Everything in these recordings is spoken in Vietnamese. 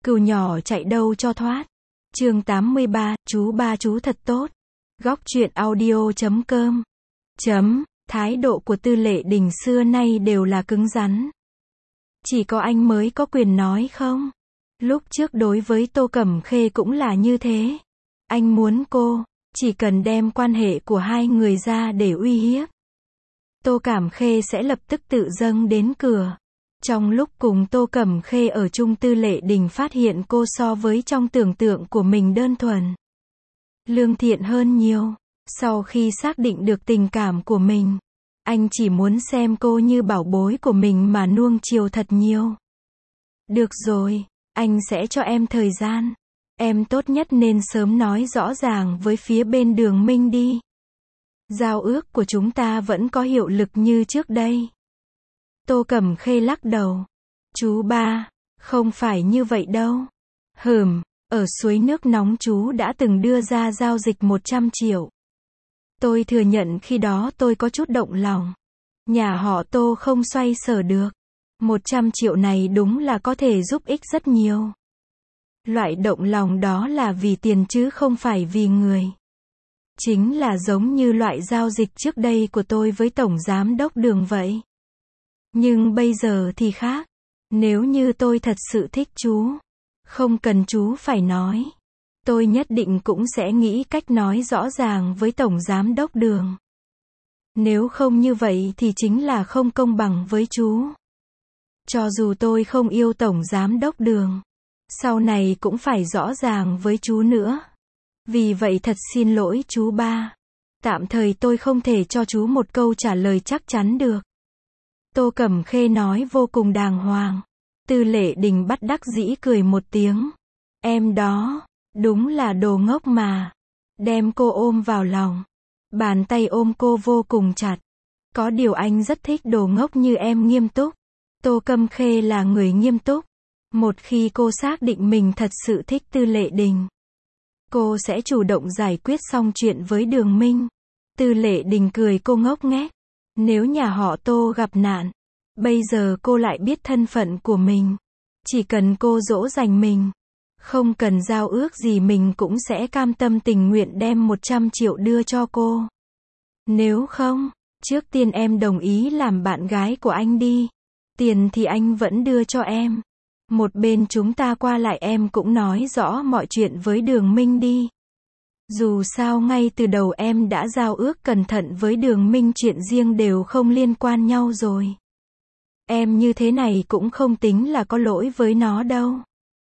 Cừu nhỏ chạy đâu cho thoát. Chương 83, chú ba chú thật tốt. Góc truyện audio.com. Thái độ của Tư Lệ Đình xưa nay đều là cứng rắn. Chỉ có anh mới có quyền nói không? Lúc trước đối với Tô Cẩm Khê cũng là như thế. Anh muốn cô, chỉ cần đem quan hệ của hai người ra để uy hiếp. Tô Cẩm Khê sẽ lập tức tự dâng đến cửa. Trong lúc cùng Tô Cẩm Khê ở chung, Tư Lệ Đình phát hiện cô so với trong tưởng tượng của mình đơn thuần, lương thiện hơn nhiều. Sau khi xác định được tình cảm của mình, anh chỉ muốn xem cô như bảo bối của mình mà nuông chiều thật nhiều. Được rồi, anh sẽ cho em thời gian. Em tốt nhất nên sớm nói rõ ràng với phía bên Đường Minh đi. Giao ước của chúng ta vẫn có hiệu lực như trước đây. Tô Cẩm Khê lắc đầu. Chú ba, không phải như vậy đâu. Ở suối nước nóng chú đã từng đưa ra giao dịch 100 triệu. Tôi thừa nhận khi đó tôi có chút động lòng. Nhà họ Tô không xoay sở được. 100 triệu này đúng là có thể giúp ích rất nhiều. Loại động lòng đó là vì tiền chứ không phải vì người. Chính là giống như loại giao dịch trước đây của tôi với Tổng Giám đốc Đường vậy. Nhưng bây giờ thì khác. Nếu như tôi thật sự thích chú, không cần chú phải nói, tôi nhất định cũng sẽ nghĩ cách nói rõ ràng với Tổng Giám đốc Đường. Nếu không như vậy thì chính là không công bằng với chú. Cho dù tôi không yêu Tổng Giám đốc Đường, sau này cũng phải rõ ràng với chú nữa. Vì vậy thật xin lỗi chú ba. Tạm thời tôi không thể cho chú một câu trả lời chắc chắn được. Tô Cẩm Khê nói vô cùng đàng hoàng. Tư Lệ Đình bất đắc dĩ cười một tiếng. Em đó, đúng là đồ ngốc mà. Đem cô ôm vào lòng. Bàn tay ôm cô vô cùng chặt. Có điều anh rất thích đồ ngốc như em nghiêm túc. Tô Cẩm Khê là người nghiêm túc. Một khi cô xác định mình thật sự thích Tư Lệ Đình, cô sẽ chủ động giải quyết xong chuyện với Đường Minh. Tư Lệ Đình cười cô ngốc nghếch. Nếu nhà họ Tô gặp nạn, bây giờ cô lại biết thân phận của mình. Chỉ cần cô dỗ dành mình, không cần giao ước gì mình cũng sẽ cam tâm tình nguyện đem 100 triệu đưa cho cô. Nếu không, trước tiên em đồng ý làm bạn gái của anh đi. Tiền thì anh vẫn đưa cho em. Một bên chúng ta qua lại, em cũng nói rõ mọi chuyện với Đường Minh đi. Dù sao ngay từ đầu em đã giao ước cẩn thận với Đường Minh, chuyện riêng đều không liên quan nhau rồi. Em như thế này cũng không tính là có lỗi với nó đâu.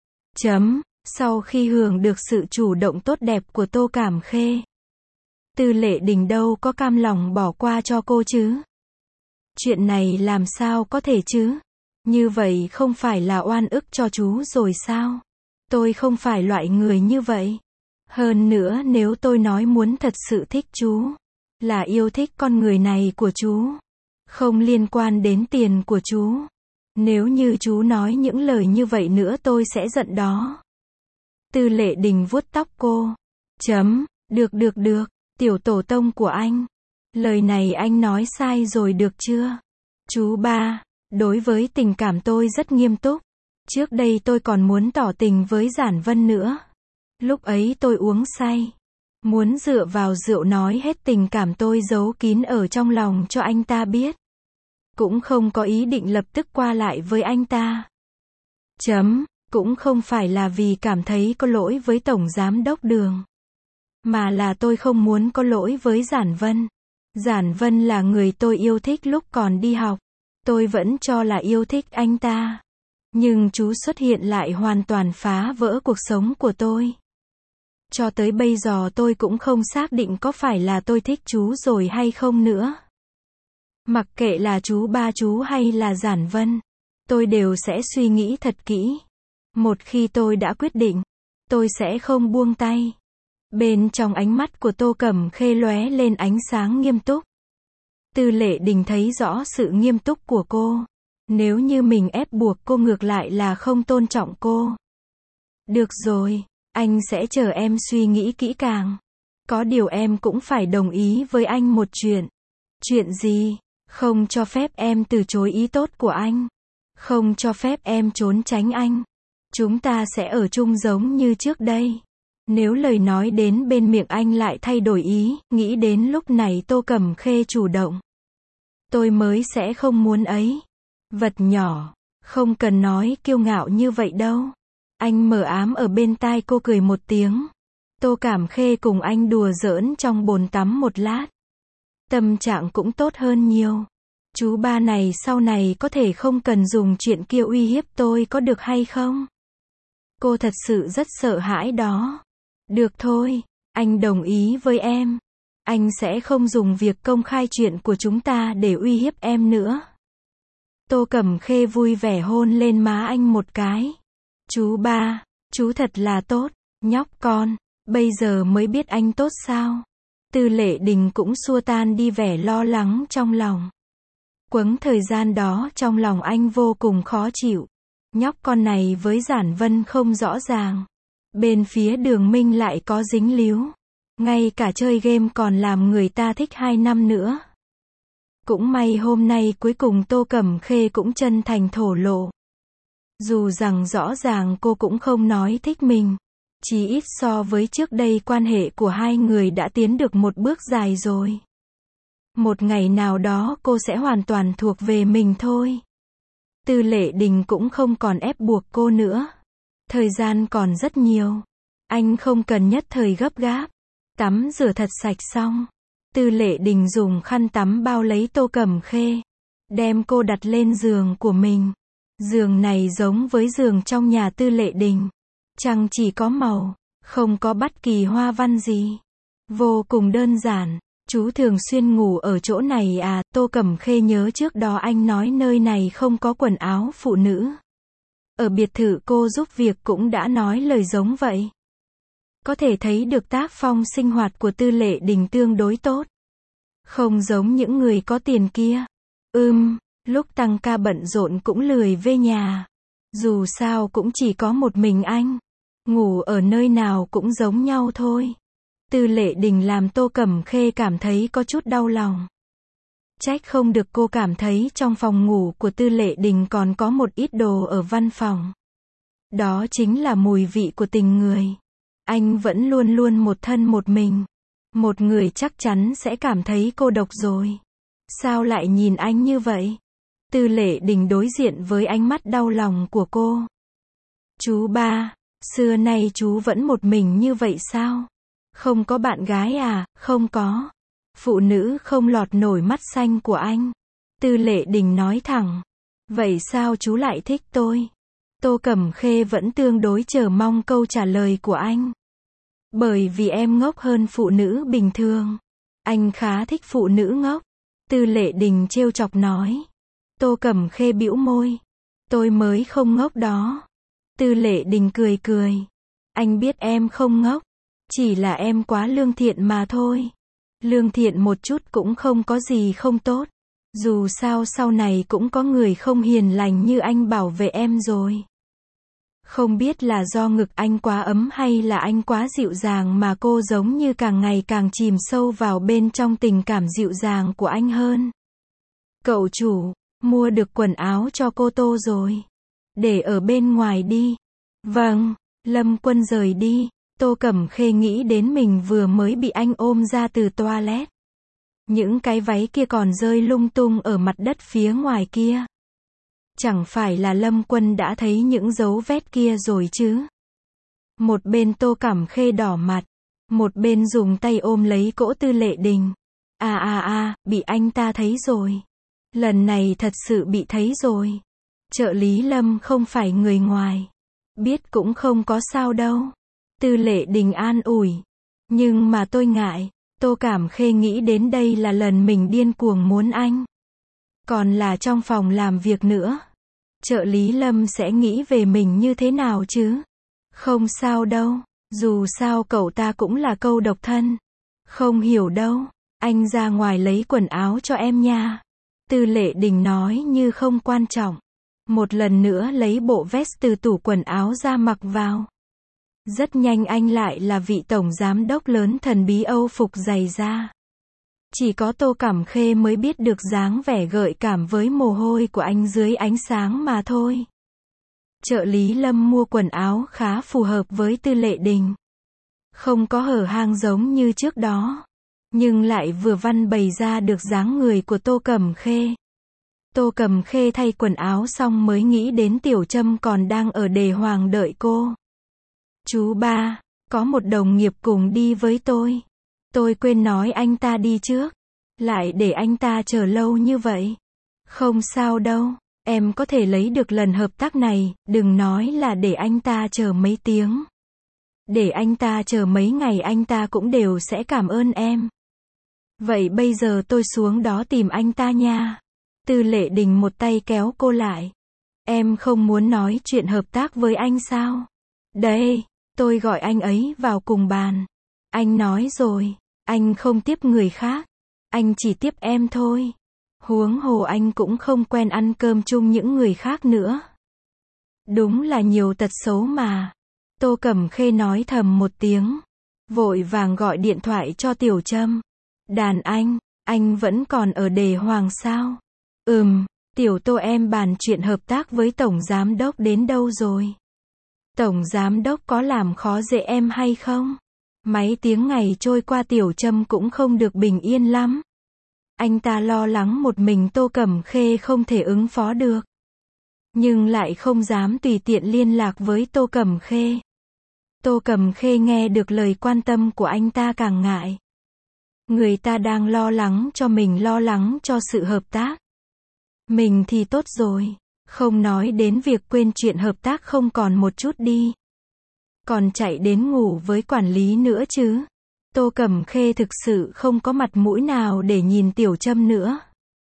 Sau khi hưởng được sự chủ động tốt đẹp của Tô Cẩm Khê, Tư Lệ Đình đâu có cam lòng bỏ qua cho cô chứ. Chuyện này làm sao có thể chứ? Như vậy không phải là oan ức cho chú rồi sao? Tôi không phải loại người như vậy. Hơn nữa nếu tôi nói muốn thật sự thích chú, là yêu thích con người này của chú, không liên quan đến tiền của chú. Nếu như chú nói những lời như vậy nữa tôi sẽ giận đó. Tư Lệ Đình vuốt tóc cô. Được, tiểu tổ tông của anh. Lời này anh nói sai rồi được chưa? Chú ba, đối với tình cảm tôi rất nghiêm túc. Trước đây tôi còn muốn tỏ tình với Giản Vân nữa. Lúc ấy tôi uống say, muốn dựa vào rượu nói hết tình cảm tôi giấu kín ở trong lòng cho anh ta biết. Cũng không có ý định lập tức qua lại với anh ta. Cũng không phải là vì cảm thấy có lỗi với Tổng Giám đốc Đường, mà là tôi không muốn có lỗi với Giản Vân. Giản Vân là người tôi yêu thích lúc còn đi học. Tôi vẫn cho là yêu thích anh ta. Nhưng chú xuất hiện lại hoàn toàn phá vỡ cuộc sống của tôi. Cho tới bây giờ tôi cũng không xác định có phải là tôi thích chú rồi hay không nữa. Mặc kệ là chú ba chú hay là Giản Vân, tôi đều sẽ suy nghĩ thật kỹ. Một khi tôi đã quyết định, tôi sẽ không buông tay. Bên trong ánh mắt của Tô Cẩm Khê lóe lên ánh sáng nghiêm túc. Tư Lệ Đình thấy rõ sự nghiêm túc của cô. Nếu như mình ép buộc cô ngược lại là không tôn trọng cô. Được rồi, anh sẽ chờ em suy nghĩ kỹ càng. Có điều em cũng phải đồng ý với anh một chuyện. Chuyện gì? Không cho phép em từ chối ý tốt của anh. Không cho phép em trốn tránh anh. Chúng ta sẽ ở chung giống như trước đây. Nếu lời nói đến bên miệng anh lại thay đổi ý, nghĩ đến lúc này Tô Cẩm Khê chủ động. Tôi mới sẽ không muốn ấy. Vật nhỏ, không cần nói kiêu ngạo như vậy đâu. Anh mờ ám ở bên tai cô cười một tiếng. Tô Cẩm Khê cùng anh đùa giỡn trong bồn tắm một lát. Tâm trạng cũng tốt hơn nhiều. Chú ba này sau này có thể không cần dùng chuyện kia uy hiếp tôi có được hay không? Cô thật sự rất sợ hãi đó. Được thôi, anh đồng ý với em. Anh sẽ không dùng việc công khai chuyện của chúng ta để uy hiếp em nữa. Tô Cẩm Khê vui vẻ hôn lên má anh một cái. Chú ba, chú thật là tốt, nhóc con, bây giờ mới biết anh tốt sao? Tư Lệ Đình cũng xua tan đi vẻ lo lắng trong lòng. Quãng thời gian đó trong lòng anh vô cùng khó chịu. Nhóc con này với Giản Vân không rõ ràng. Bên phía Đường Minh lại có dính líu. Ngay cả chơi game còn làm người ta thích 2 năm nữa. Cũng may hôm nay cuối cùng Tô Cẩm Khê cũng chân thành thổ lộ. Dù rằng rõ ràng cô cũng không nói thích mình. Chí ít so với trước đây quan hệ của hai người đã tiến được một bước dài rồi. Một ngày nào đó cô sẽ hoàn toàn thuộc về mình thôi. Tư Lệ Đình cũng không còn ép buộc cô nữa. Thời gian còn rất nhiều. Anh không cần nhất thời gấp gáp. Tắm rửa thật sạch xong. Tư Lệ Đình dùng khăn tắm bao lấy Tô Cẩm Khê. Đem cô đặt lên giường của mình. Giường này giống với giường trong nhà Tư Lệ Đình. Chẳng chỉ có màu, không có bất kỳ hoa văn gì. Vô cùng đơn giản. Chú thường xuyên ngủ ở chỗ này à? Tô Cẩm Khê nhớ trước đó anh nói nơi này không có quần áo phụ nữ. Ở biệt thự cô giúp việc cũng đã nói lời giống vậy. Có thể thấy được tác phong sinh hoạt của Tư Lệ Đình tương đối tốt. Không giống những người có tiền kia. Lúc tăng ca bận rộn cũng lười về nhà. Dù sao cũng chỉ có một mình anh. Ngủ ở nơi nào cũng giống nhau thôi. Tư Lệ Đình làm Tô Cẩm Khê cảm thấy có chút đau lòng. Trách không được cô cảm thấy trong phòng ngủ của Tư Lệ Đình còn có một ít đồ ở văn phòng. Đó chính là mùi vị của tình người. Anh vẫn luôn luôn một thân một mình. Một người chắc chắn sẽ cảm thấy cô độc rồi. Sao lại nhìn anh như vậy? Tư Lệ Đình đối diện với ánh mắt đau lòng của cô. Chú ba, xưa nay chú vẫn một mình như vậy sao? Không có bạn gái à? Không có. Phụ nữ không lọt nổi mắt xanh của anh. Tư Lệ Đình nói thẳng. Vậy sao chú lại thích tôi? Tô Cẩm Khê vẫn tương đối chờ mong câu trả lời của anh. Bởi vì em ngốc hơn phụ nữ bình thường. Anh khá thích phụ nữ ngốc. Tư Lệ Đình trêu chọc nói. Tô Cẩm Khê bĩu môi. Tôi mới không ngốc đó. Tư Lệ Đình cười cười. Anh biết em không ngốc. Chỉ là em quá lương thiện mà thôi. Lương thiện một chút cũng không có gì không tốt. Dù sao sau này cũng có người không hiền lành như anh bảo vệ em rồi. Không biết là do ngực anh quá ấm hay là anh quá dịu dàng mà cô giống như càng ngày càng chìm sâu vào bên trong tình cảm dịu dàng của anh hơn. Cậu chủ, mua được quần áo cho cô Tô rồi. Để ở bên ngoài đi. Vâng, Lâm Quân rời đi. Tô Cẩm Khê nghĩ đến mình vừa mới bị anh ôm ra từ toilet. Những cái váy kia còn rơi lung tung ở mặt đất phía ngoài kia. Chẳng phải là Lâm Quân đã thấy những dấu vết kia rồi chứ? Một bên Tô Cẩm Khê đỏ mặt, một bên dùng tay ôm lấy cỗ Tư Lệ Đình. Bị anh ta thấy rồi. Lần này thật sự bị thấy rồi. Trợ lý Lâm không phải người ngoài. Biết cũng không có sao đâu. Tư Lệ Đình an ủi. Nhưng mà tôi ngại. Tô Cẩm Khê nghĩ đến đây là lần mình điên cuồng muốn anh. Còn là trong phòng làm việc nữa. Trợ lý Lâm sẽ nghĩ về mình như thế nào chứ? Không sao đâu. Dù sao cậu ta cũng là câu độc thân. Không hiểu đâu. Anh ra ngoài lấy quần áo cho em nha. Tư Lệ Đình nói như không quan trọng. Một lần nữa lấy bộ vest từ tủ quần áo ra mặc vào. Rất nhanh anh lại là vị tổng giám đốc lớn thần bí Âu phục giày da. Chỉ có Tô Cẩm Khê mới biết được dáng vẻ gợi cảm với mồ hôi của anh dưới ánh sáng mà thôi. Trợ lý Lâm mua quần áo khá phù hợp với Tư Lệ Đình. Không có hở hang giống như trước đó, nhưng lại vừa vặn bày ra được dáng người của Tô Cẩm Khê. Tô Cẩm Khê thay quần áo xong mới nghĩ đến Tiểu Trâm còn đang ở đề hoàng đợi cô. Chú ba, có một đồng nghiệp cùng đi với tôi. Tôi quên nói anh ta đi trước. Lại để anh ta chờ lâu như vậy. Không sao đâu, em có thể lấy được lần hợp tác này, đừng nói là để anh ta chờ mấy tiếng. Để anh ta chờ mấy ngày anh ta cũng đều sẽ cảm ơn em. Vậy bây giờ tôi xuống đó tìm anh ta nha. Tư Lệ Đình một tay kéo cô lại. Em không muốn nói chuyện hợp tác với anh sao? Đây, tôi gọi anh ấy vào cùng bàn. Anh nói rồi, anh không tiếp người khác. Anh chỉ tiếp em thôi. Huống hồ anh cũng không quen ăn cơm chung những người khác nữa. Đúng là nhiều tật xấu mà. Tô Cẩm Khê nói thầm một tiếng. Vội vàng gọi điện thoại cho Tiểu Trâm. Đàn anh vẫn còn ở đề hoàng sao? Tiểu Tô em bàn chuyện hợp tác với Tổng Giám Đốc đến đâu rồi? Tổng Giám Đốc có làm khó dễ em hay không? Mấy tiếng ngày trôi qua Tiểu Trâm cũng không được bình yên lắm. Anh ta lo lắng một mình Tô Cẩm Khê không thể ứng phó được. Nhưng lại không dám tùy tiện liên lạc với Tô Cẩm Khê. Tô Cẩm Khê nghe được lời quan tâm của anh ta càng ngại. Người ta đang lo lắng cho mình, lo lắng cho sự hợp tác. Mình thì tốt rồi, không nói đến việc quên chuyện hợp tác không còn một chút đi. Còn chạy đến ngủ với quản lý nữa chứ. Tô Cẩm Khê thực sự không có mặt mũi nào để nhìn Tiểu Trâm nữa.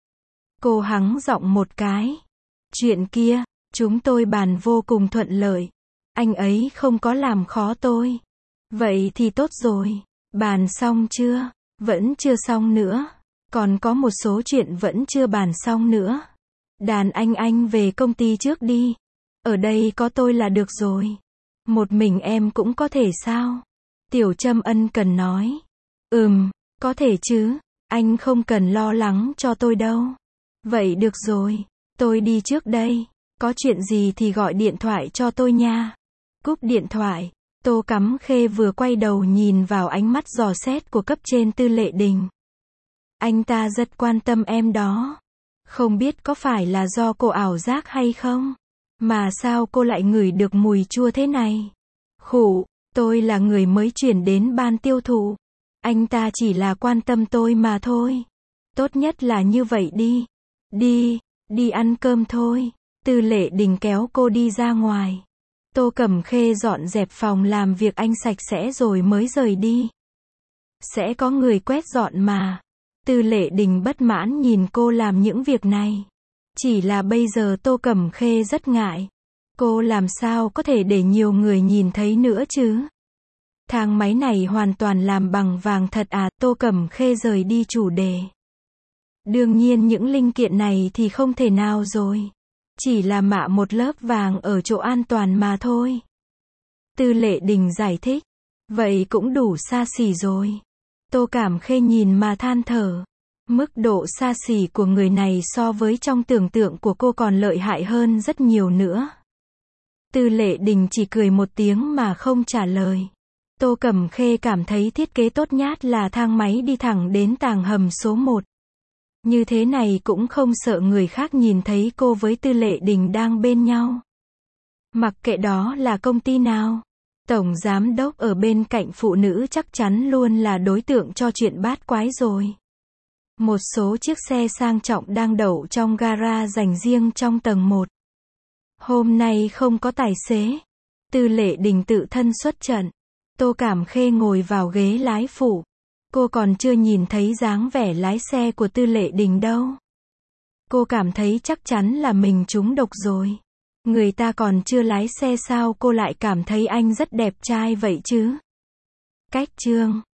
Cô hắng giọng một cái. Chuyện kia, chúng tôi bàn vô cùng thuận lợi. Anh ấy không có làm khó tôi. Vậy thì tốt rồi. Bàn xong chưa? Vẫn chưa xong nữa. Còn có một số chuyện vẫn chưa bàn xong nữa. Đàn anh về công ty trước đi. Ở đây có tôi là được rồi. Một mình em cũng có thể sao? Tiểu Trâm ân cần nói. Có thể chứ. Anh không cần lo lắng cho tôi đâu. Vậy được rồi. Tôi đi trước đây. Có chuyện gì thì gọi điện thoại cho tôi nha. Cúp điện thoại. Tô Cẩm Khê vừa quay đầu nhìn vào ánh mắt dò xét của cấp trên Tư Lệ Đình. Anh ta rất quan tâm em đó. Không biết có phải là do cô ảo giác hay không? Mà sao cô lại ngửi được mùi chua thế này? Khụ, tôi là người mới chuyển đến ban tiêu thụ. Anh ta chỉ là quan tâm tôi mà thôi. Tốt nhất là như vậy đi. Đi ăn cơm thôi. Tư Lệ Đình kéo cô đi ra ngoài. Tô Cẩm Khê dọn dẹp phòng làm việc anh sạch sẽ rồi mới rời đi. Sẽ có người quét dọn mà. Tư Lệ Đình bất mãn nhìn cô làm những việc này. Chỉ là bây giờ Tô Cẩm Khê rất ngại. Cô làm sao có thể để nhiều người nhìn thấy nữa chứ? Thang máy này hoàn toàn làm bằng vàng thật à? Tô Cẩm Khê rời đi chủ đề. Đương nhiên những linh kiện này thì không thể nào rồi. Chỉ là mạ một lớp vàng ở chỗ an toàn mà thôi. Tư Lệ Đình giải thích. Vậy cũng đủ xa xỉ rồi. Tô Cẩm Khê nhìn mà than thở. Mức độ xa xỉ của người này so với trong tưởng tượng của cô còn lợi hại hơn rất nhiều nữa. Tư Lệ Đình chỉ cười một tiếng mà không trả lời. Tô Cẩm Khê cảm thấy thiết kế tốt nhất là thang máy đi thẳng đến tầng hầm số 1. Như thế này cũng không sợ người khác nhìn thấy cô với Tư Lệ Đình đang bên nhau. Mặc kệ đó là công ty nào. Tổng giám đốc ở bên cạnh phụ nữ chắc chắn luôn là đối tượng cho chuyện bát quái rồi. Một số chiếc xe sang trọng đang đậu trong gara dành riêng trong tầng 1. Hôm nay không có tài xế. Tư Lệ Đình tự thân xuất trận. Tô Cẩm Khê ngồi vào ghế lái phụ. Cô còn chưa nhìn thấy dáng vẻ lái xe của Tư Lệ Đình đâu. Cô cảm thấy chắc chắn là mình trúng độc rồi. Người ta còn chưa lái xe sao cô lại cảm thấy anh rất đẹp trai vậy chứ? Cách chương